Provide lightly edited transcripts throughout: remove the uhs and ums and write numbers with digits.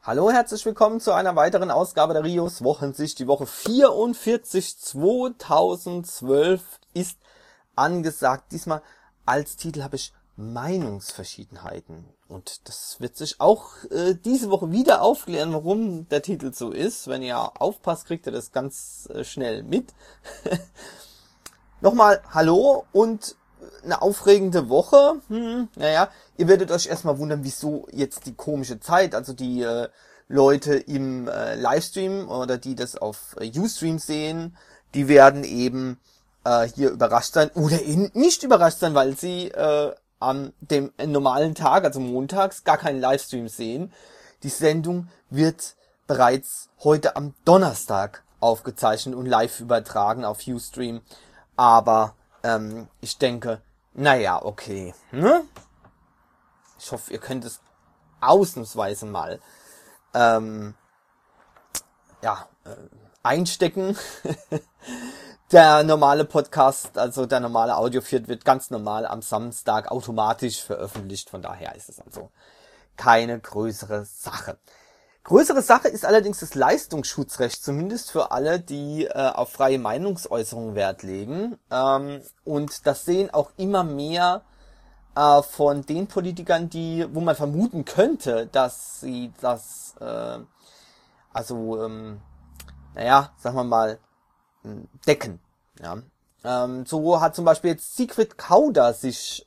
Hallo, herzlich willkommen zu einer weiteren Ausgabe der Rios Wochensicht. Die Woche 44 2012 ist angesagt. Diesmal als Titel habe ich Meinungsverschiedenheiten. Und das wird sich auch diese Woche wieder aufklären, warum der Titel so ist. Wenn ihr aufpasst, kriegt ihr das ganz schnell mit. Nochmal Hallo und eine aufregende Woche. Naja, ihr werdet euch erstmal wundern, wieso jetzt die komische Zeit, also die Leute im Livestream oder die das auf Ustream sehen, die werden eben hier überrascht sein oder eben nicht überrascht sein, weil sie an dem normalen Tag, also montags, gar keinen Livestream sehen. Die Sendung wird bereits heute am Donnerstag aufgezeichnet und live übertragen auf Ustream. Aber ich denke, naja, okay. Ne? Ich hoffe, ihr könnt es ausnahmsweise mal einstecken. Der normale Podcast, also der normale Audiofeed wird ganz normal am Samstag automatisch veröffentlicht. Von daher ist es also keine größere Sache. Größere Sache ist allerdings das Leistungsschutzrecht, zumindest für alle, die auf freie Meinungsäußerung Wert legen. Und das sehen auch immer mehr von den Politikern, wo man vermuten könnte, dass sie das, sagen wir mal, decken. Ja. So hat zum Beispiel jetzt Sigrid Kauda sich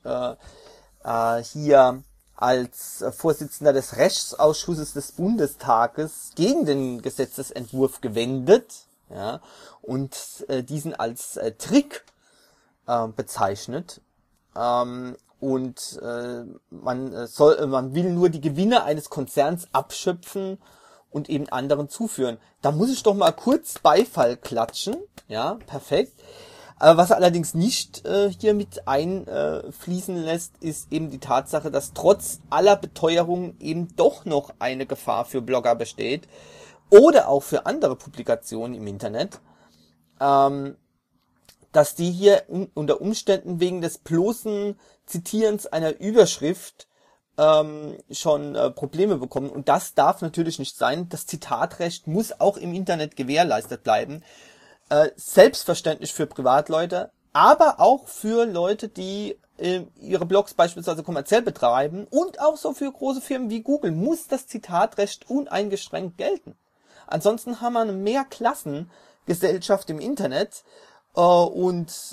hier als Vorsitzender des Rechtsausschusses des Bundestages gegen den Gesetzesentwurf gewendet, ja, und diesen als Trick bezeichnet. Man will nur die Gewinne eines Konzerns abschöpfen und eben anderen zuführen. Da muss ich doch mal kurz Beifall klatschen, ja, perfekt. Was er allerdings nicht hier mit einfließen lässt, ist eben die Tatsache, dass trotz aller Beteuerungen eben doch noch eine Gefahr für Blogger besteht oder auch für andere Publikationen im Internet, dass die hier unter Umständen wegen des bloßen Zitierens einer Überschrift schon Probleme bekommen. Und das darf natürlich nicht sein. Das Zitatrecht muss auch im Internet gewährleistet bleiben. Selbstverständlich für Privatleute, aber auch für Leute, die ihre Blogs beispielsweise kommerziell betreiben und auch so für große Firmen wie Google muss das Zitatrecht uneingeschränkt gelten. Ansonsten haben wir eine Mehrklassengesellschaft im Internet was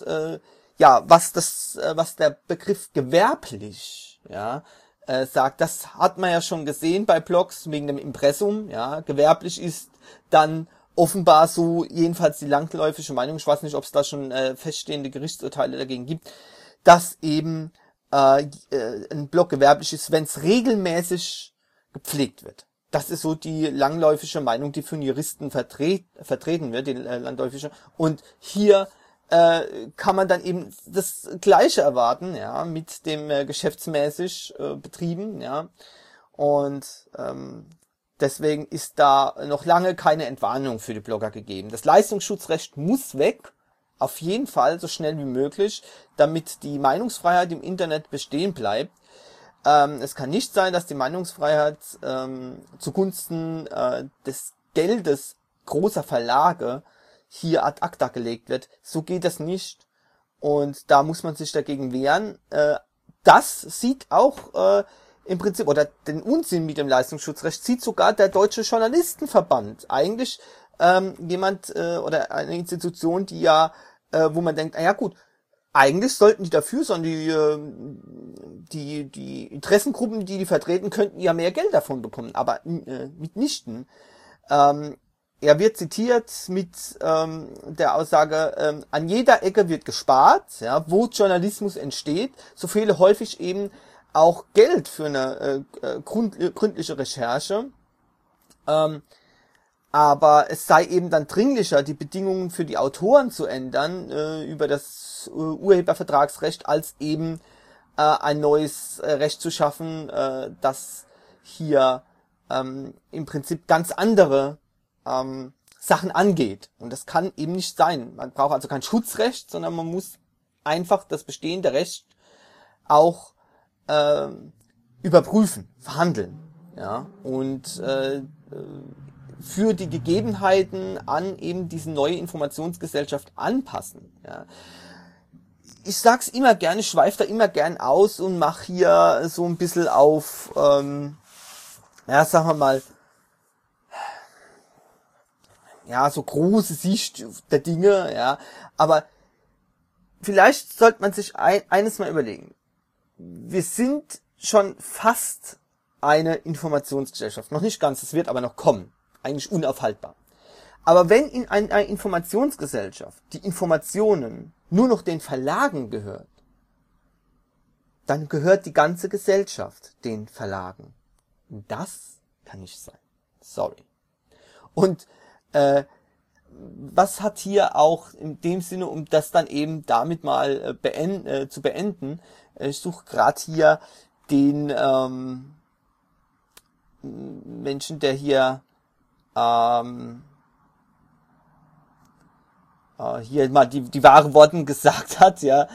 der Begriff gewerblich, ja, sagt, das hat man ja schon gesehen bei Blogs wegen dem Impressum, ja, gewerblich ist dann offenbar so, jedenfalls die langläufige Meinung, ich weiß nicht, ob es da schon feststehende Gerichtsurteile dagegen gibt, dass eben ein Blog gewerblich ist, wenn es regelmäßig gepflegt wird. Das ist so die langläufige Meinung, die von Juristen vertreten wird, die landläufige. Und hier kann man dann eben das Gleiche erwarten, ja, mit dem geschäftsmäßig betrieben, ja. Und deswegen ist da noch lange keine Entwarnung für die Blogger gegeben. Das Leistungsschutzrecht muss weg, auf jeden Fall so schnell wie möglich, damit die Meinungsfreiheit im Internet bestehen bleibt. Es kann nicht sein, dass die Meinungsfreiheit zugunsten des Geldes großer Verlage hier ad acta gelegt wird. So geht das nicht. Und da muss man sich dagegen wehren. Das sieht auch im Prinzip, oder den Unsinn mit dem Leistungsschutzrecht sieht sogar der Deutsche Journalistenverband. Eigentlich oder eine Institution, die ja, wo man denkt, naja gut, eigentlich sollten die dafür, sondern die Interessengruppen, die vertreten, könnten ja mehr Geld davon bekommen, aber mitnichten. Er wird zitiert mit der Aussage, an jeder Ecke wird gespart, ja, wo Journalismus entsteht, so fehle häufig eben auch Geld für eine gründliche Recherche. Aber es sei eben dann dringlicher, die Bedingungen für die Autoren zu ändern über das Urhebervertragsrecht, als eben ein neues Recht zu schaffen, das hier im Prinzip ganz andere Sachen angeht. Und das kann eben nicht sein. Man braucht also kein Schutzrecht, sondern man muss einfach das bestehende Recht auch überprüfen, verhandeln. ja, und für die Gegebenheiten an eben diese neue Informationsgesellschaft anpassen. Ja. Ich sag's immer gerne, ich schweife da immer gern aus und mache hier so ein bisschen auf, sagen wir mal, ja, so große Sicht der Dinge, ja, aber vielleicht sollte man sich eines mal überlegen. Wir sind schon fast eine Informationsgesellschaft. Noch nicht ganz, es wird aber noch kommen. Eigentlich unaufhaltbar. Aber wenn in einer Informationsgesellschaft die Informationen nur noch den Verlagen gehört, dann gehört die ganze Gesellschaft den Verlagen. Und das kann nicht sein. Sorry. Und was hat hier auch in dem Sinne, um das dann eben damit mal zu beenden, ich suche gerade hier den Menschen, der hier hier mal die wahren Worte gesagt hat, ja.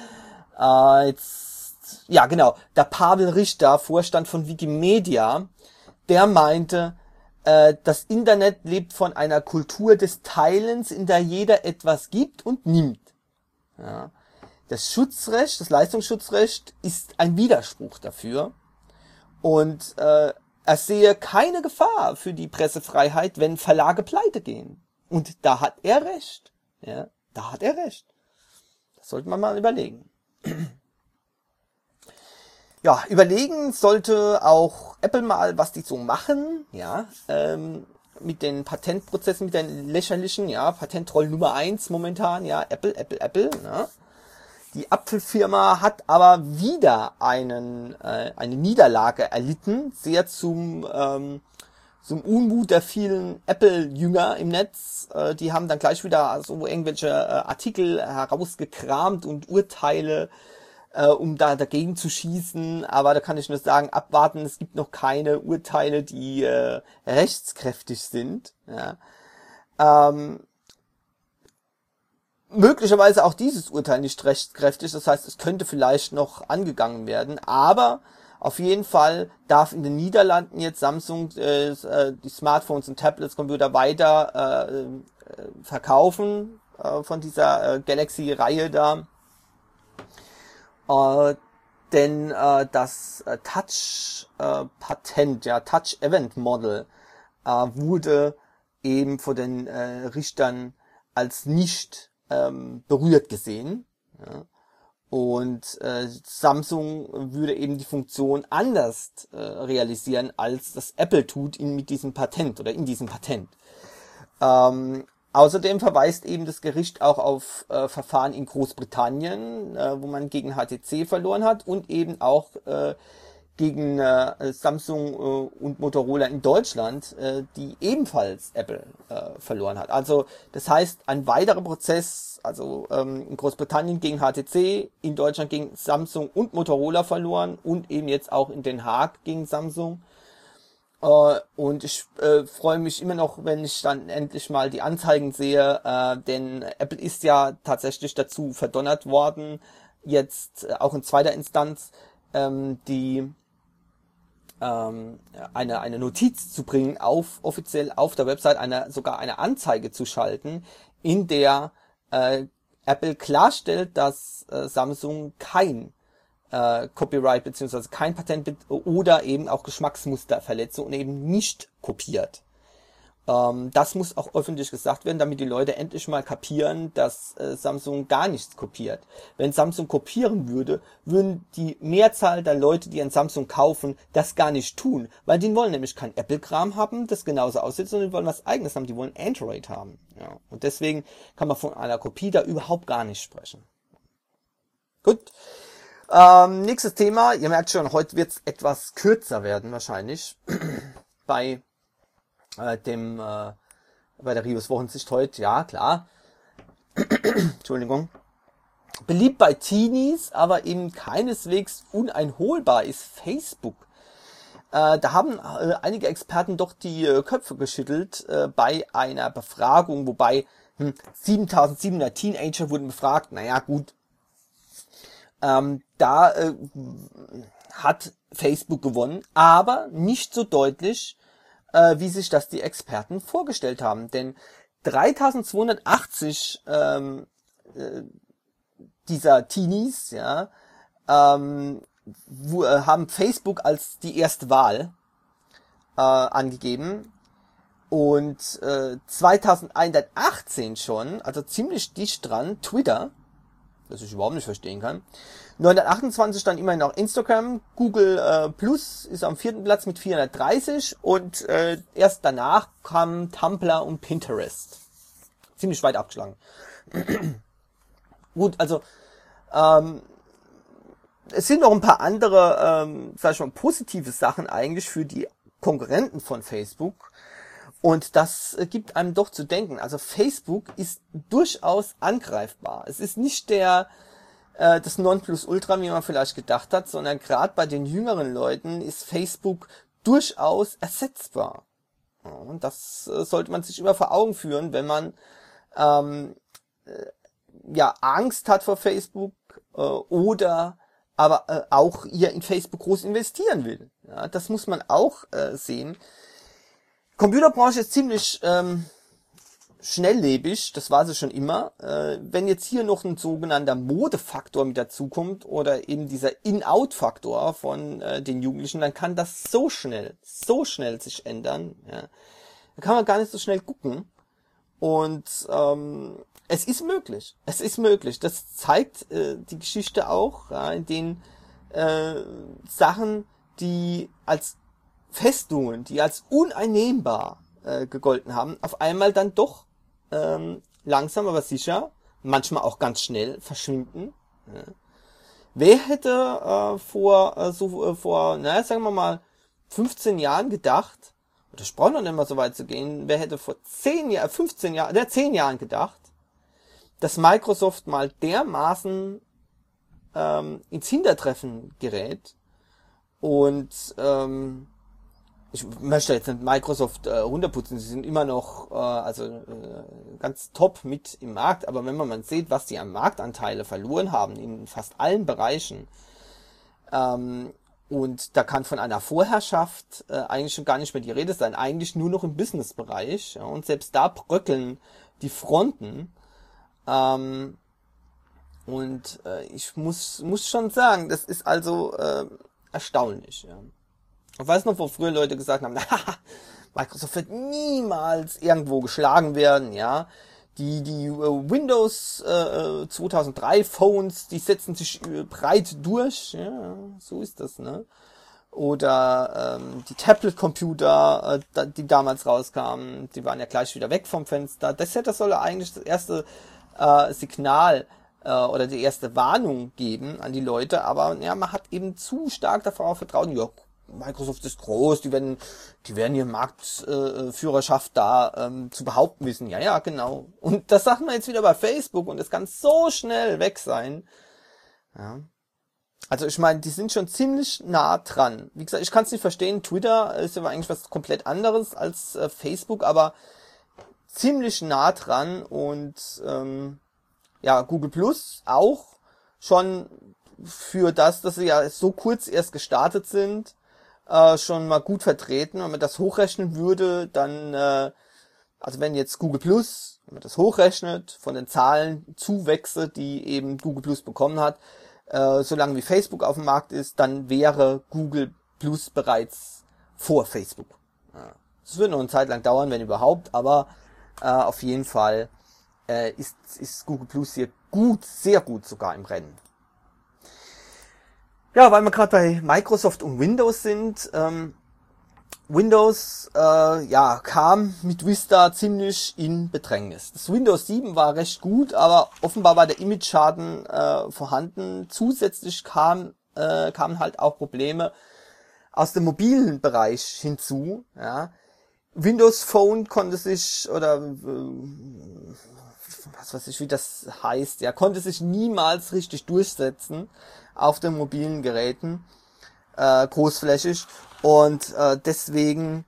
Ja, genau. Der Pavel Richter, Vorstand von Wikimedia, der meinte, das Internet lebt von einer Kultur des Teilens, in der jeder etwas gibt und nimmt. Ja. Das Schutzrecht, das Leistungsschutzrecht ist ein Widerspruch dafür. Und er sehe keine Gefahr für die Pressefreiheit, wenn Verlage pleite gehen. Und da hat er recht. Ja, da hat er recht. Das sollte man mal überlegen. Ja, überlegen sollte auch Apple mal, was die so machen, ja, mit den Patentprozessen, mit den lächerlichen, ja, Patentroll Nummer 1 momentan, ja, Apple, ne? Die Apfelfirma hat aber wieder eine Niederlage erlitten, sehr zum Unmut der vielen Apple-Jünger im Netz. Die haben dann gleich wieder so irgendwelche Artikel herausgekramt und Urteile, um da dagegen zu schießen. Aber da kann ich nur sagen, abwarten, es gibt noch keine Urteile, die rechtskräftig sind. Ja. Möglicherweise auch dieses Urteil nicht rechtskräftig, das heißt, es könnte vielleicht noch angegangen werden, aber auf jeden Fall darf in den Niederlanden jetzt Samsung die Smartphones und Tablets, Computer weiter verkaufen von dieser Galaxy-Reihe da. Denn das Touch-Patent, ja, Touch-Event-Model wurde eben von den Richtern als nicht berührt gesehen. Ja. Und Samsung würde eben die Funktion anders realisieren, als das Apple tut mit diesem Patent oder in diesem Patent. Außerdem verweist eben das Gericht auch auf Verfahren in Großbritannien, wo man gegen HTC verloren hat und eben auch gegen Samsung und Motorola in Deutschland, die ebenfalls Apple verloren hat. Also das heißt, ein weiterer Prozess, also in Großbritannien gegen HTC, in Deutschland gegen Samsung und Motorola verloren und eben jetzt auch in Den Haag gegen Samsung. Und ich freue mich immer noch, wenn ich dann endlich mal die Anzeigen sehe, denn Apple ist ja tatsächlich dazu verdonnert worden, jetzt auch in zweiter Instanz eine Notiz zu bringen, offiziell auf der Website sogar eine Anzeige zu schalten, in der Apple klarstellt, dass Samsung kein Copyright bzw. kein Patent oder eben auch Geschmacksmusterverletzung und eben nicht kopiert. Das muss auch öffentlich gesagt werden, damit die Leute endlich mal kapieren, dass Samsung gar nichts kopiert. Wenn Samsung kopieren würde, würden die Mehrzahl der Leute, die ein Samsung kaufen, das gar nicht tun, weil die wollen nämlich kein Apple-Kram haben, das genauso aussieht, sondern die wollen was Eigenes haben, die wollen Android haben. Ja. Und deswegen kann man von einer Kopie da überhaupt gar nicht sprechen. Gut. Nächstes Thema, ihr merkt schon, heute wird es etwas kürzer werden wahrscheinlich bei der Rios Wochensicht heute, ja klar. Entschuldigung. Beliebt bei Teenies, aber eben keineswegs uneinholbar ist Facebook. Da haben einige Experten doch die Köpfe geschüttelt bei einer Befragung, wobei 7700 Teenager wurden befragt. Naja, gut. hat Facebook gewonnen, aber nicht so deutlich, wie sich das die Experten vorgestellt haben. Denn 3280 dieser Teenies, ja, haben Facebook als die erste Wahl angegeben. Und 2118 schon, also ziemlich dicht dran, Twitter, das ich überhaupt nicht verstehen kann. 928 dann immerhin noch Instagram, Google Plus ist am 4. Platz mit 430 und erst danach kamen Tumblr und Pinterest. Ziemlich weit abgeschlagen. Gut, also es sind noch ein paar andere, sag ich mal, positive Sachen eigentlich für die Konkurrenten von Facebook. Und das gibt einem doch zu denken. Also Facebook ist durchaus angreifbar. Es ist nicht das Nonplusultra, wie man vielleicht gedacht hat, sondern gerade bei den jüngeren Leuten ist Facebook durchaus ersetzbar. Ja, und das sollte man sich immer vor Augen führen, wenn man Angst hat vor Facebook oder aber auch hier in Facebook groß investieren will. Ja, das muss man auch sehen. Computerbranche ist ziemlich schnelllebig, das war sie schon immer. Wenn jetzt hier noch ein sogenannter Modefaktor mit dazukommt oder eben dieser In-Out-Faktor von den Jugendlichen, dann kann das so schnell sich ändern. Ja. Da kann man gar nicht so schnell gucken. Und es ist möglich. Das zeigt die Geschichte auch, ja, in den Sachen, die als Festungen, die als uneinnehmbar gegolten haben, auf einmal dann doch langsam, aber sicher, manchmal auch ganz schnell verschwinden. Ja. Wer hätte sagen wir mal, 15 Jahren gedacht, oder ich brauche noch nicht mal so weit zu gehen, wer hätte vor 10 Jahren gedacht, dass Microsoft mal dermaßen ins Hintertreffen gerät und ich möchte jetzt nicht Microsoft runterputzen, sie sind immer noch ganz top mit im Markt, aber wenn man mal sieht, was die an Marktanteile verloren haben in fast allen Bereichen, und da kann von einer Vorherrschaft eigentlich schon gar nicht mehr die Rede sein, eigentlich nur noch im Businessbereich, ja, und selbst da bröckeln die Fronten, ich muss schon sagen, das ist also erstaunlich, ja. Ich weiß noch, wo früher Leute gesagt haben, Microsoft wird niemals irgendwo geschlagen werden, ja. Die Windows 2003 Phones, die setzen sich breit durch, ja, so ist das, ne. Oder die Tablet-Computer, die damals rauskamen, die waren ja gleich wieder weg vom Fenster. Das soll eigentlich das erste Signal oder die erste Warnung geben an die Leute, aber ja, man hat eben zu stark darauf vertraut, ja, Microsoft ist groß, die werden ihre Marktführerschaft da zu behaupten wissen. Ja, genau. Und das sagt man jetzt wieder bei Facebook und es kann so schnell weg sein. Ja. Also ich meine, die sind schon ziemlich nah dran. Wie gesagt, ich kann es nicht verstehen, Twitter ist aber eigentlich was komplett anderes als Facebook, aber ziemlich nah dran und Google Plus auch schon für das, dass sie ja so kurz erst gestartet sind, schon mal gut vertreten. Wenn man das hochrechnen würde, dann, also wenn jetzt Google Plus, wenn man das hochrechnet von den Zahlen Zuwächse, die eben Google Plus bekommen hat, solange wie Facebook auf dem Markt ist, dann wäre Google Plus bereits vor Facebook. Es wird noch eine Zeit lang dauern, wenn überhaupt, aber auf jeden Fall ist Google Plus hier sehr gut sogar im Rennen. Ja, weil wir gerade bei Microsoft und Windows sind. Windows kam mit Vista ziemlich in Bedrängnis. Das Windows 7 war recht gut, aber offenbar war der Image-Schaden vorhanden. Zusätzlich kamen halt auch Probleme aus dem mobilen Bereich hinzu. Ja. Windows Phone konnte sich, oder was weiß ich, wie das heißt, konnte sich niemals richtig durchsetzen auf den mobilen Geräten, großflächig, und deswegen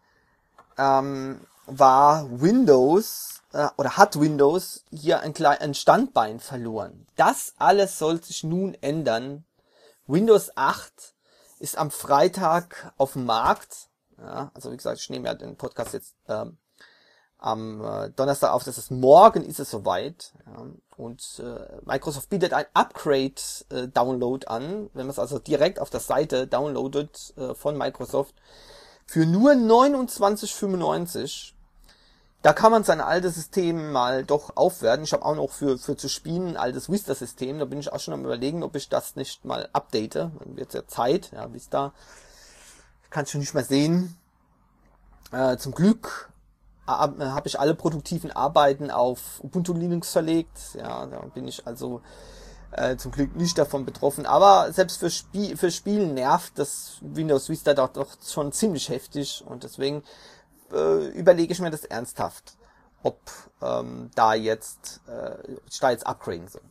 war Windows hat Windows hier ein Standbein verloren. Das alles soll sich nun ändern. Windows 8 ist am Freitag auf dem Markt. Ja, also wie gesagt, ich nehme ja den Podcast jetzt am Donnerstag auf, das ist morgen, ist es soweit. Ja, und Microsoft bietet ein Upgrade-Download an, wenn man es also direkt auf der Seite downloadet von Microsoft, für nur 29,95. Da kann man sein altes System mal doch aufwerten. Ich habe auch noch für zu spielen ein altes Vista-System. Da bin ich auch schon am Überlegen, ob ich das nicht mal update. Dann wird es ja Zeit. Ja, Vista kann ich schon nicht mehr sehen. Zum Glück habe ich alle produktiven Arbeiten auf Ubuntu Linux verlegt. Ja, da bin ich also zum Glück nicht davon betroffen. Aber selbst für Spielen nervt das Windows Vista doch schon ziemlich heftig. Und deswegen überlege ich mir das ernsthaft, ob ich da jetzt upgraden soll.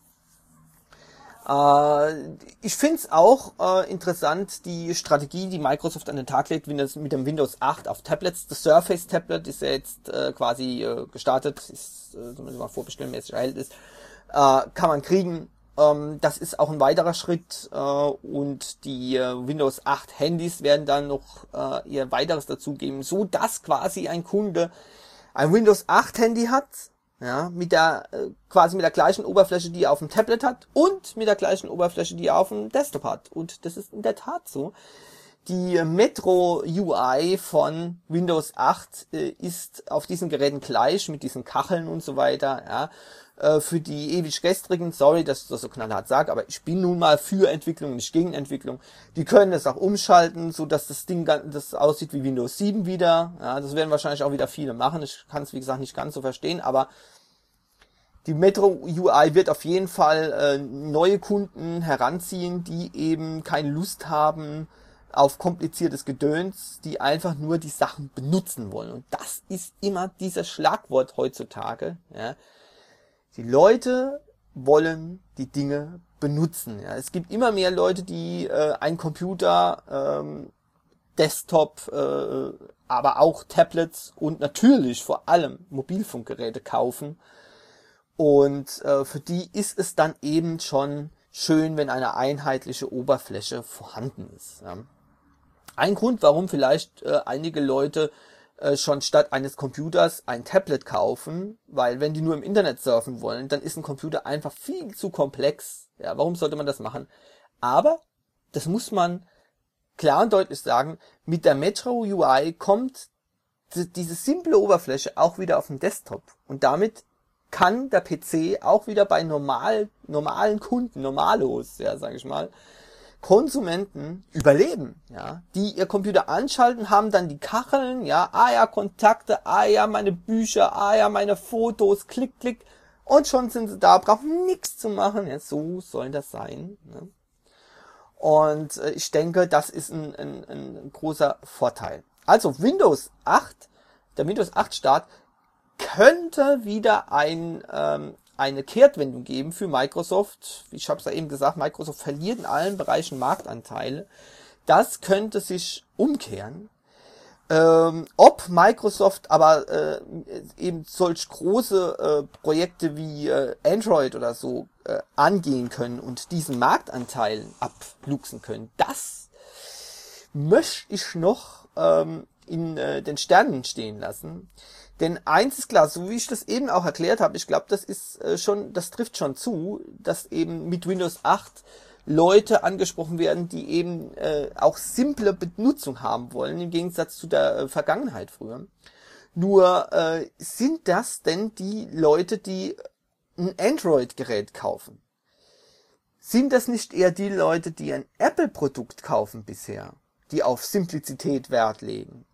Ich finde es auch interessant, die Strategie, die Microsoft an den Tag legt, mit dem Windows 8 auf Tablets. Das Surface Tablet ist ja jetzt quasi gestartet, ist mal vorbestellmäßig erhält ist, kann man kriegen. Das ist auch ein weiterer Schritt und die Windows 8 Handys werden dann noch ihr weiteres dazugeben, so dass quasi ein Kunde ein Windows 8 Handy hat, ja, quasi mit der gleichen Oberfläche, die er auf dem Tablet hat und mit der gleichen Oberfläche, die er auf dem Desktop hat. Und das ist in der Tat so. Die Metro UI von Windows 8 ist auf diesen Geräten gleich, mit diesen Kacheln und so weiter, ja. Für die ewig gestrigen, sorry, dass ich das so knallhart sage, aber ich bin nun mal für Entwicklung, nicht gegen Entwicklung. Die können das auch umschalten, so dass das Ding das aussieht wie Windows 7 wieder. Ja, das werden wahrscheinlich auch wieder viele machen. Ich kann es, wie gesagt, nicht ganz so verstehen, aber die Metro UI wird auf jeden Fall neue Kunden heranziehen, die eben keine Lust haben auf kompliziertes Gedöns, die einfach nur die Sachen benutzen wollen. Und das ist immer dieses Schlagwort heutzutage, ja. Die Leute wollen die Dinge benutzen. Ja. Es gibt immer mehr Leute, die einen Computer, Desktop, aber auch Tablets und natürlich vor allem Mobilfunkgeräte kaufen. Und für die ist es dann eben schon schön, wenn eine einheitliche Oberfläche vorhanden ist. Ja. Ein Grund, warum vielleicht einige Leute schon statt eines Computers ein Tablet kaufen, weil wenn die nur im Internet surfen wollen, dann ist ein Computer einfach viel zu komplex. Ja, warum sollte man das machen? Aber, das muss man klar und deutlich sagen, mit der Metro UI kommt diese simple Oberfläche auch wieder auf den Desktop. Und damit kann der PC auch wieder bei normalen Kunden, Normalos, ja, sage ich mal, Konsumenten überleben, ja, die ihr Computer anschalten, haben dann die Kacheln, ja, Kontakte, meine Bücher, meine Fotos, klick, klick, und schon sind sie da, brauchen nichts zu machen, ja, so soll das sein, ne? Und ich denke, das ist ein großer Vorteil. Also Windows 8, der Windows 8 Start könnte wieder eine Kehrtwendung geben für Microsoft. Ich habe es ja eben gesagt, Microsoft verliert in allen Bereichen Marktanteile. Das könnte sich umkehren. Ob Microsoft aber eben solch große Projekte wie Android oder so angehen können und diesen Marktanteil abluchsen können, das möchte ich noch in den Sternen stehen lassen. Denn eins ist klar, so wie ich das eben auch erklärt habe, ich glaube, das trifft schon zu, dass eben mit Windows 8 Leute angesprochen werden, die eben auch simple Benutzung haben wollen, im Gegensatz zu der Vergangenheit früher. Nur sind das denn die Leute, die ein Android-Gerät kaufen? Sind das nicht eher die Leute, die ein Apple-Produkt kaufen bisher, die auf Simplizität Wert legen?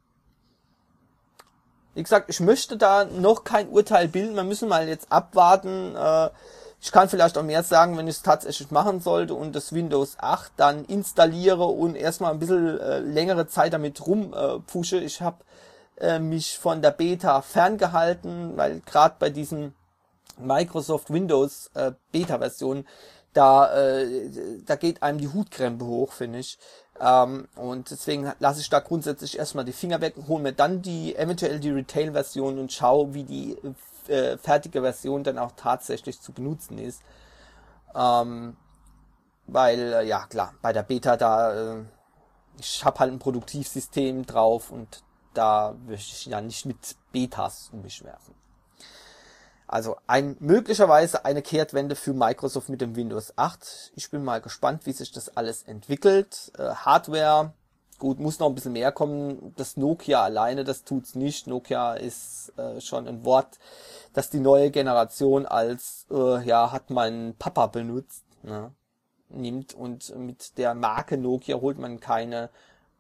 Wie gesagt, ich möchte da noch kein Urteil bilden. Wir müssen mal jetzt abwarten. Ich kann vielleicht auch mehr sagen, wenn ich es tatsächlich machen sollte und das Windows 8 dann installiere und erstmal ein bisschen längere Zeit damit rumpushe. Ich habe mich von der Beta ferngehalten, weil gerade bei diesen Microsoft Windows Beta-Versionen, da geht einem die Hutkrempe hoch, finde ich. Und deswegen lasse ich da grundsätzlich erstmal die Finger weg, hole mir dann eventuell die Retail-Version und schaue, wie die fertige Version dann auch tatsächlich zu benutzen ist. Weil, ja klar, bei der Beta ich habe halt ein Produktivsystem drauf und da möchte ich ja nicht mit Betas um mich werfen. Also möglicherweise eine Kehrtwende für Microsoft mit dem Windows 8. Ich bin mal gespannt, wie sich das alles entwickelt. Hardware, gut, muss noch ein bisschen mehr kommen. Das Nokia alleine, das tut's nicht. Nokia ist schon ein Wort, das die neue Generation als, hat mein Papa benutzt, ne, nimmt. Und mit der Marke Nokia holt man keine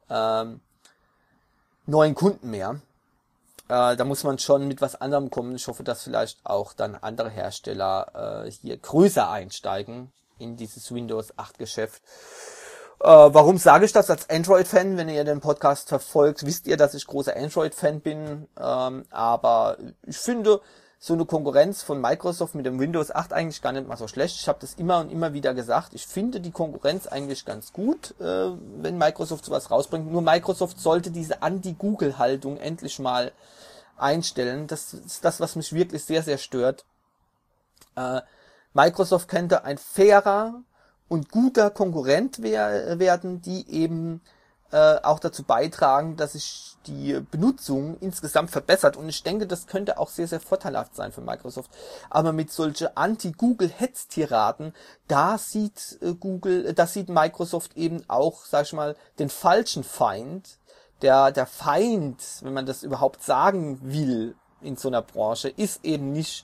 neuen Kunden mehr. Da muss man schon mit was anderem kommen. Ich hoffe, dass vielleicht auch dann andere Hersteller hier größer einsteigen in dieses Windows 8 Geschäft. Warum sage ich das als Android-Fan? Wenn ihr den Podcast verfolgt, wisst ihr, dass ich großer Android-Fan bin. Aber ich finde so eine Konkurrenz von Microsoft mit dem Windows 8 eigentlich gar nicht mal so schlecht. Ich habe das immer und immer wieder gesagt. Ich finde die Konkurrenz eigentlich ganz gut, wenn Microsoft sowas rausbringt. Nur Microsoft sollte diese Anti-Google-Haltung endlich mal einstellen. Das ist das, was mich wirklich sehr, sehr stört. Microsoft könnte ein fairer und guter Konkurrent werden, die eben auch dazu beitragen, dass sich die Benutzung insgesamt verbessert. Und ich denke, das könnte auch sehr, sehr vorteilhaft sein für Microsoft. Aber mit solche Anti-Google-Hetz-Tiraden, da sieht Microsoft eben auch, sag ich mal, den falschen Feind. Der Feind, wenn man das überhaupt sagen will in so einer Branche, ist eben nicht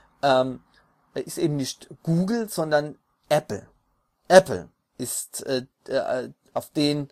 Google, sondern Apple. Apple ist auf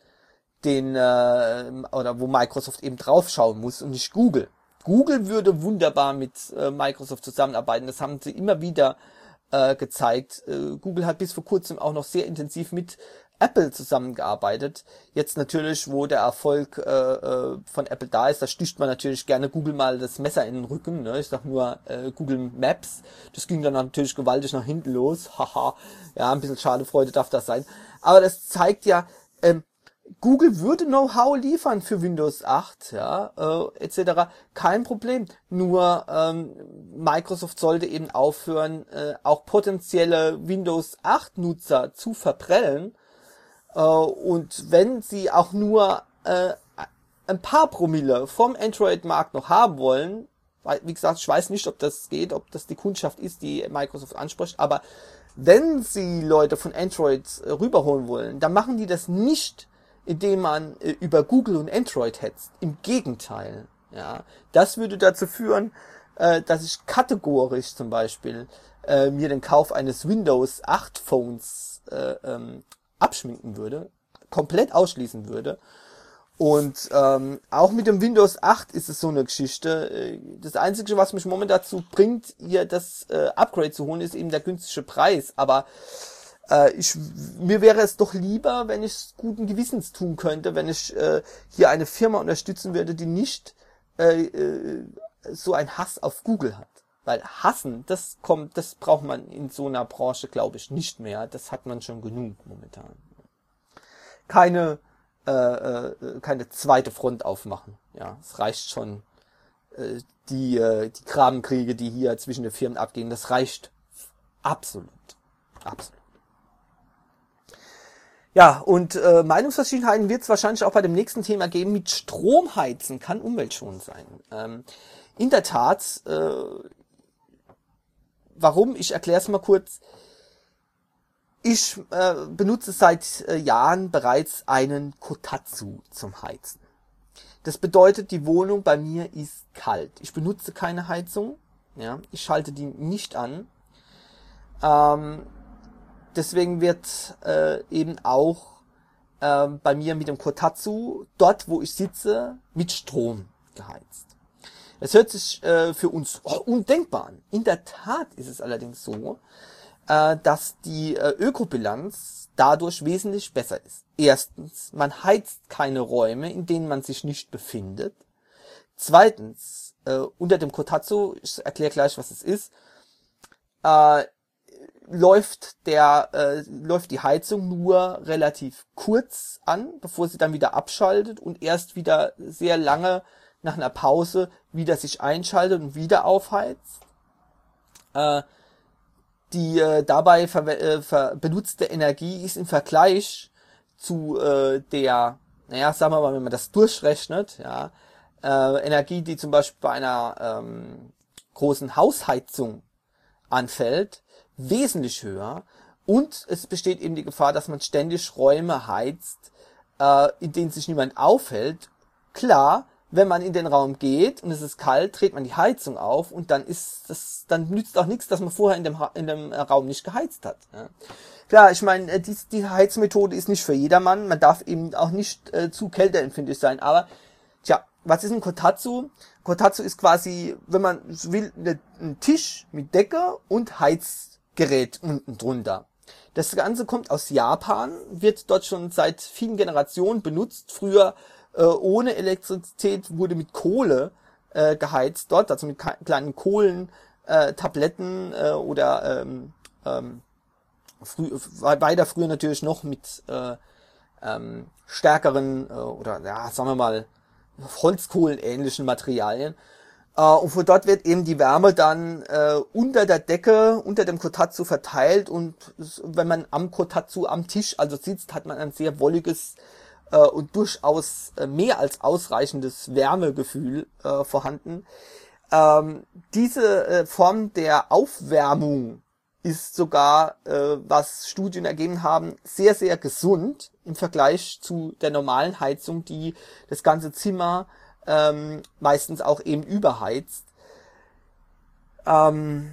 oder wo Microsoft eben draufschauen muss und nicht Google. Google würde wunderbar mit Microsoft zusammenarbeiten. Das haben sie immer wieder gezeigt. Google hat bis vor kurzem auch noch sehr intensiv mit Apple zusammengearbeitet. Jetzt natürlich, wo der Erfolg von Apple da ist, da sticht man natürlich gerne Google mal das Messer in den Rücken. Ne? Ich sag nur Google Maps. Das ging dann natürlich gewaltig nach hinten los. Haha. Ja, ein bisschen Schadefreude darf das sein. Aber das zeigt ja, Google würde Know-how liefern für Windows 8, etc. Kein Problem. Nur Microsoft sollte eben aufhören, auch potenzielle Windows 8 Nutzer zu verprellen. Und wenn sie auch nur ein paar Promille vom Android-Markt noch haben wollen, weil, wie gesagt, ich weiß nicht, ob das geht, ob das die Kundschaft ist, die Microsoft anspricht, aber wenn sie Leute von Android rüberholen wollen, dann machen die das nicht, indem man über Google und Android hetzt. Im Gegenteil. Ja, das würde dazu führen, dass ich kategorisch zum Beispiel mir den Kauf eines Windows 8 Phones abschminken würde, komplett ausschließen würde. Und auch mit dem Windows 8 ist es so eine Geschichte. Das Einzige, was mich momentan dazu bringt, hier das Upgrade zu holen, ist eben der günstige Preis. Aber mir wäre es doch lieber, wenn ich es guten Gewissens tun könnte, wenn ich hier eine Firma unterstützen würde, die nicht so einen Hass auf Google hat. Weil hassen, das braucht man in so einer Branche, glaube ich, nicht mehr. Das hat man schon genug momentan. Keine zweite Front aufmachen. Ja, es reicht schon. Die Grabenkriege, die hier zwischen den Firmen abgehen, das reicht absolut. Absolut. Ja, und Meinungsverschiedenheiten wird es wahrscheinlich auch bei dem nächsten Thema geben. Mit Strom heizen kann umweltschonend sein. In der Tat, warum? Ich erkläre es mal kurz. Ich benutze seit Jahren bereits einen Kotatsu zum Heizen. Das bedeutet, die Wohnung bei mir ist kalt. Ich benutze keine Heizung. Ja, ich schalte die nicht an. Deswegen wird eben auch bei mir mit dem Kotatsu, dort wo ich sitze, mit Strom geheizt. Das hört sich für uns undenkbar an. In der Tat ist es allerdings so, dass die Ökobilanz dadurch wesentlich besser ist. Erstens, man heizt keine Räume, in denen man sich nicht befindet. Zweitens, unter dem Kotatsu, ich erkläre gleich, was es ist, läuft die Heizung nur relativ kurz an, bevor sie dann wieder abschaltet und erst wieder sehr lange nach einer Pause wieder sich einschaltet und wieder aufheizt. Die dabei benutzte Energie ist im Vergleich zu der naja, sagen wir mal, wenn man das durchrechnet, ja, Energie, die zum Beispiel bei einer großen Hausheizung anfällt, wesentlich höher. Und es besteht eben die Gefahr, dass man ständig Räume heizt, in denen sich niemand aufhält. Klar, wenn man in den Raum geht und es ist kalt, dreht man die Heizung auf und dann dann nützt auch nichts, dass man vorher in dem Raum nicht geheizt hat. Ja. Klar, ich meine, die Heizmethode ist nicht für jedermann. Man darf eben auch nicht zu kälteempfindlich sein. Aber, tja, was ist ein Kotatsu? Kotatsu ist quasi, wenn man will, ein Tisch mit Decke und Heizgerät unten drunter. Das Ganze kommt aus Japan, wird dort schon seit vielen Generationen benutzt. Früher ohne Elektrizität wurde mit Kohle geheizt dort, also mit kleinen Kohlentabletten oder weiter früher natürlich noch mit stärkeren oder ja, sagen wir mal Holzkohlenähnlichen Materialien. Und von dort wird eben die Wärme dann unter der Decke, unter dem Kotatsu verteilt und wenn man am Kotatsu am Tisch also sitzt, hat man ein sehr wolliges und durchaus mehr als ausreichendes Wärmegefühl vorhanden. Diese Form der Aufwärmung ist sogar, was Studien ergeben haben, sehr, sehr gesund im Vergleich zu der normalen Heizung, die das ganze Zimmer meistens auch eben überheizt. Dann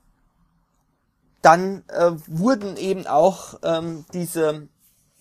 wurden eben auch diese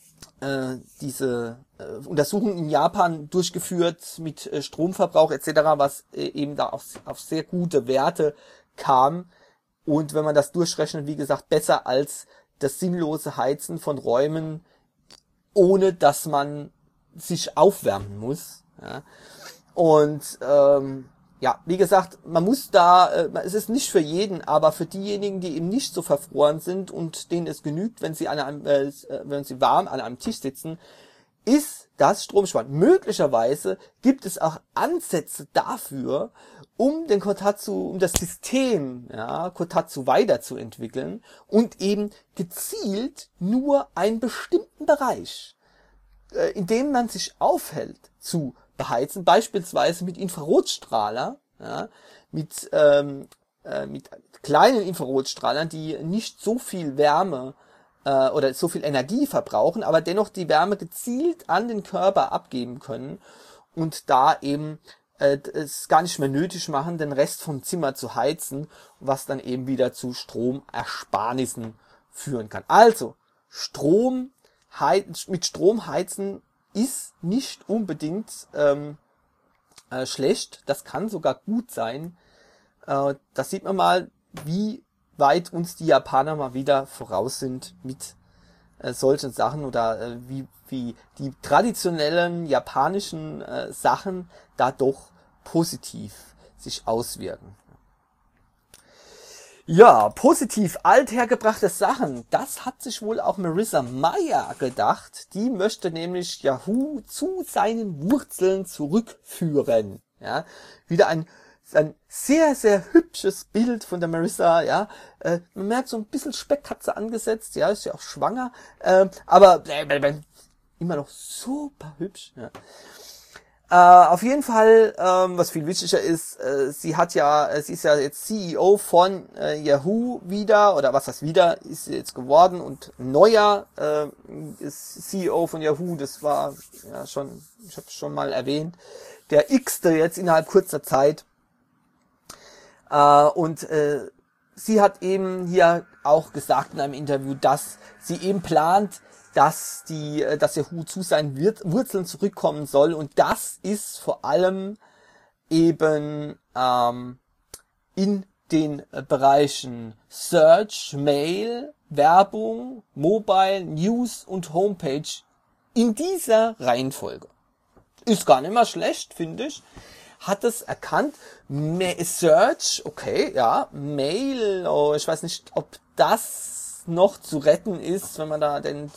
Untersuchungen in Japan durchgeführt mit Stromverbrauch etc., was eben da auf sehr gute Werte kam. Und wenn man das durchrechnet, wie gesagt, besser als das sinnlose Heizen von Räumen, ohne dass man sich aufwärmen muss. Ja. Und ja, wie gesagt, man muss da, es ist nicht für jeden, aber für diejenigen, die eben nicht so verfroren sind und denen es genügt, wenn sie wenn sie warm an einem Tisch sitzen, ist das Stromsparen. Möglicherweise gibt es auch Ansätze dafür, um das System, ja, Kotatsu weiterzuentwickeln und eben gezielt nur einen bestimmten Bereich, in dem man sich aufhält, zu beheizen, beispielsweise mit Infrarotstrahler, ja, mit kleinen Infrarotstrahlern, die nicht so viel Wärme oder so viel Energie verbrauchen, aber dennoch die Wärme gezielt an den Körper abgeben können und da eben es gar nicht mehr nötig machen, den Rest vom Zimmer zu heizen, was dann eben wieder zu Stromersparnissen führen kann. Also, mit Strom heizen ist nicht unbedingt schlecht, das kann sogar gut sein. Das sieht man mal, wie weit uns die Japaner mal wieder voraus sind mit solchen Sachen oder wie die traditionellen japanischen Sachen da doch positiv sich auswirken. Ja, positiv althergebrachte Sachen, das hat sich wohl auch Marissa Mayer gedacht. Die möchte nämlich Yahoo zu seinen Wurzeln zurückführen. Ja, wieder ein sehr, sehr hübsches Bild von der Marissa, ja. Man merkt, so ein bisschen Speck hat sie angesetzt, ja, ist ja auch schwanger, aber immer noch super hübsch, ja. Auf jeden Fall, was viel wichtiger ist, sie ist ja jetzt CEO von Yahoo wieder, oder was heißt wieder, ist sie jetzt geworden und neuer ist CEO von Yahoo, das war ja schon, ich habe es schon mal erwähnt, der X-te jetzt innerhalb kurzer Zeit. Und sie hat eben hier auch gesagt in einem Interview, dass sie eben plant, dass Yahoo zu seinen Wurzeln zurückkommen soll. Und das ist vor allem eben in den Bereichen Search, Mail, Werbung, Mobile, News und Homepage in dieser Reihenfolge. Ist gar nicht mal schlecht, finde ich. Hat es erkannt. Search, okay, ja. Mail, oh, ich weiß nicht, ob das noch zu retten ist, wenn man da denn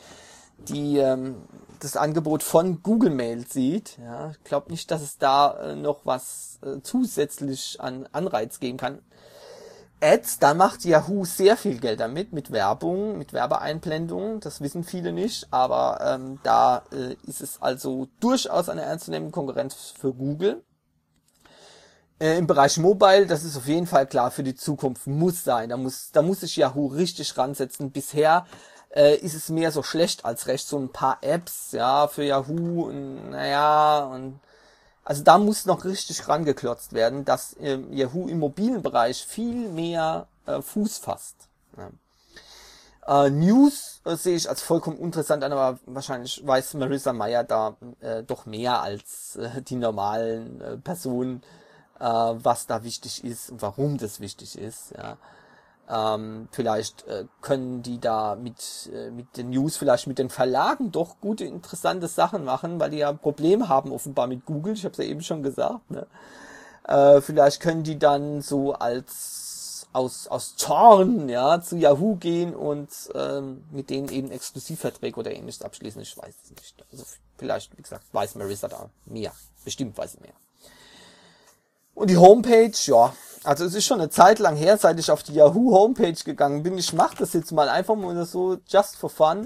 das Angebot von Google Mail sieht. Ja, ich glaube nicht, dass es da noch was zusätzlich an Anreiz geben kann. Ads, da macht Yahoo sehr viel Geld damit, mit Werbung, mit Werbeeinblendungen, das wissen viele nicht, aber da ist es also durchaus eine ernstzunehmende Konkurrenz für Google. Im Bereich Mobile, das ist auf jeden Fall klar für die Zukunft, muss sein, da muss sich Yahoo richtig ransetzen. Bisher ist es mehr so schlecht als recht, so ein paar Apps, ja, für Yahoo, und also da muss noch richtig rangeklotzt werden, dass Yahoo im mobilen Bereich viel mehr Fuß fasst. Ja. News sehe ich als vollkommen interessant an, aber wahrscheinlich weiß Marissa Mayer da doch mehr als die normalen Personen, was da wichtig ist und warum das wichtig ist. Ja. Vielleicht können die da mit den News, vielleicht mit den Verlagen doch gute, interessante Sachen machen, weil die ja Probleme haben offenbar mit Google, ich habe es ja eben schon gesagt. Ne? Vielleicht können die dann so als aus Zorn, ja, zu Yahoo gehen und mit denen eben Exklusivverträge oder ähnliches abschließen, ich weiß es nicht. Also vielleicht, wie gesagt, weiß Marissa da mehr, bestimmt weiß sie mehr. Und die Homepage, ja, also es ist schon eine Zeit lang her, seit ich auf die Yahoo Homepage gegangen bin. Ich mache das jetzt mal einfach mal so, just for fun,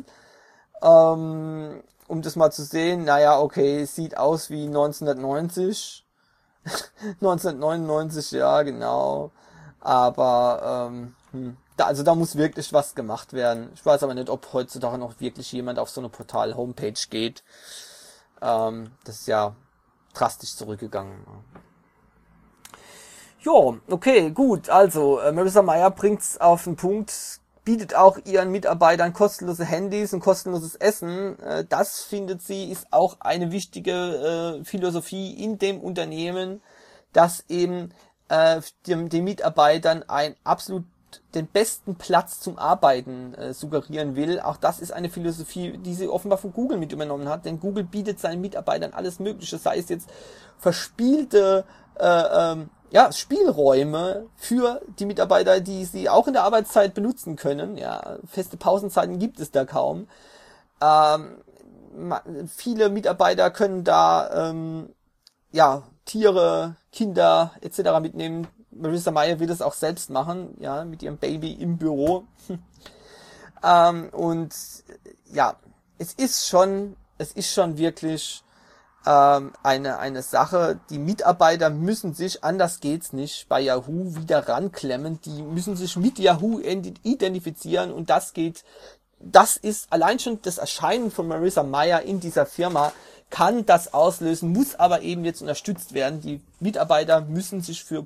um das mal zu sehen. Naja, okay, sieht aus wie 1990, 1999, ja, genau. Aber da muss wirklich was gemacht werden. Ich weiß aber nicht, ob heutzutage noch wirklich jemand auf so eine Portal-Homepage geht. Das ist ja drastisch zurückgegangen. Jo, okay, gut, also Marissa Mayer bringt's auf den Punkt, bietet auch ihren Mitarbeitern kostenlose Handys und kostenloses Essen. Das, findet sie, ist auch eine wichtige Philosophie in dem Unternehmen, dass eben den Mitarbeitern den besten Platz zum Arbeiten suggerieren will. Auch das ist eine Philosophie, die sie offenbar von Google mit übernommen hat, denn Google bietet seinen Mitarbeitern alles Mögliche, sei es jetzt verspielte Spielräume für die Mitarbeiter, die sie auch in der Arbeitszeit benutzen können. Ja, feste Pausenzeiten gibt es da kaum. Viele Mitarbeiter können da Tiere, Kinder etc. mitnehmen. Marissa Mayer will das auch selbst machen, ja, mit ihrem Baby im Büro. Und ja, es ist schon wirklich eine Sache, die Mitarbeiter müssen sich, anders geht's nicht, bei Yahoo wieder ranklemmen, die müssen sich mit Yahoo identifizieren, und das ist allein schon das Erscheinen von Marissa Mayer in dieser Firma, kann das auslösen, muss aber eben jetzt unterstützt werden. Die Mitarbeiter müssen sich für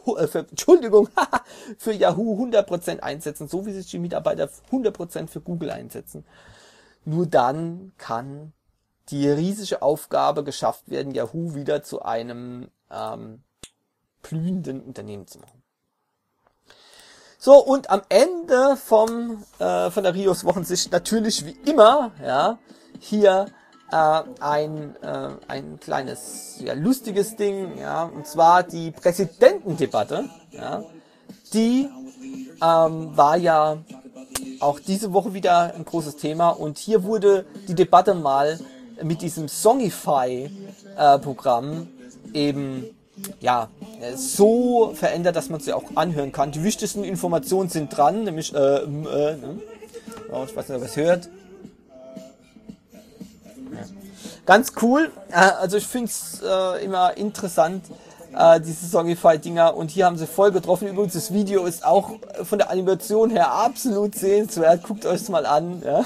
Yahoo 100% einsetzen, so wie sich die Mitarbeiter 100% für Google einsetzen. Nur dann kann die riesige Aufgabe geschafft werden, Yahoo wieder zu einem blühenden Unternehmen zu machen. So, und am Ende von der Rios Wochensicht natürlich wie immer, ja, hier ein kleines, lustiges Ding, ja, und zwar die Präsidentendebatte, ja, die war ja auch diese Woche wieder ein großes Thema, und hier wurde die Debatte mal mit diesem Songify-Programm eben so verändert, dass man sie auch anhören kann. Die wichtigsten Informationen sind dran, nämlich ich weiß nicht, ob ihr es hört. Ja. Ganz cool. Also ich finde es immer interessant, diese Songify-Dinger, und hier haben sie voll getroffen. Übrigens, das Video ist auch von der Animation her absolut sehenswert. Guckt euch es mal an. Ja.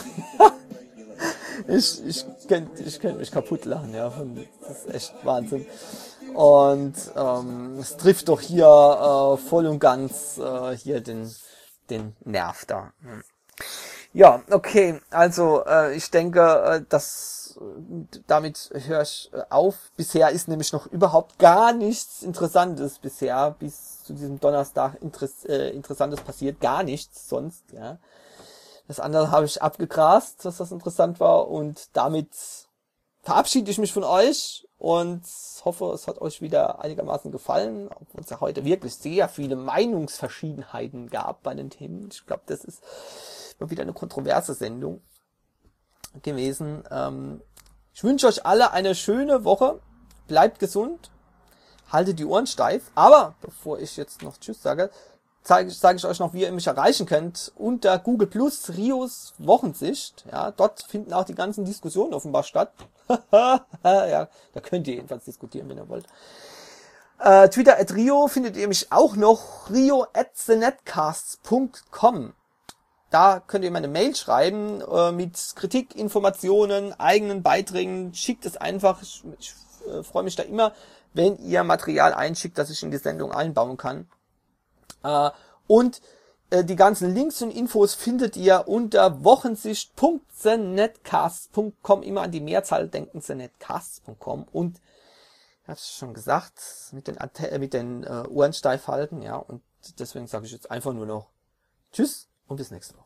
Ich könnte mich kaputt lachen, ja. Das ist echt Wahnsinn. Und es trifft doch hier voll und ganz hier den Nerv da. Ja, okay. Also ich denke, damit höre ich auf. Bisher ist nämlich noch überhaupt gar nichts Interessantes bisher, bis zu diesem Donnerstag Interessantes passiert. Gar nichts sonst, ja. Das andere habe ich abgegrast, dass das interessant war, und damit verabschiede ich mich von euch und hoffe, es hat euch wieder einigermaßen gefallen, obwohl es ja heute wirklich sehr viele Meinungsverschiedenheiten gab bei den Themen. Ich glaube, das ist mal wieder eine kontroverse Sendung gewesen. Ich wünsche euch alle eine schöne Woche, bleibt gesund, haltet die Ohren steif, aber bevor ich jetzt noch Tschüss sage, sage ich euch noch, wie ihr mich erreichen könnt, unter Google Plus Rios Wochensicht. Ja, dort finden auch die ganzen Diskussionen offenbar statt. Ja, da könnt ihr jedenfalls diskutieren, wenn ihr wollt. Twitter @Rio findet ihr mich auch noch, rio@thenetcasts.com. Da könnt ihr mir eine Mail schreiben mit Kritik, Informationen, eigenen Beiträgen. Schickt es einfach. Ich freue mich da immer, wenn ihr Material einschickt, das ich in die Sendung einbauen kann. Und die ganzen Links und Infos findet ihr unter wochensicht.thenetcasts.com. Immer an die Mehrzahl denken, thenetcasts.com. Und ich habe es schon gesagt, mit den Ohren steif halten. Ja, und deswegen sage ich jetzt einfach nur noch Tschüss und bis nächste Woche.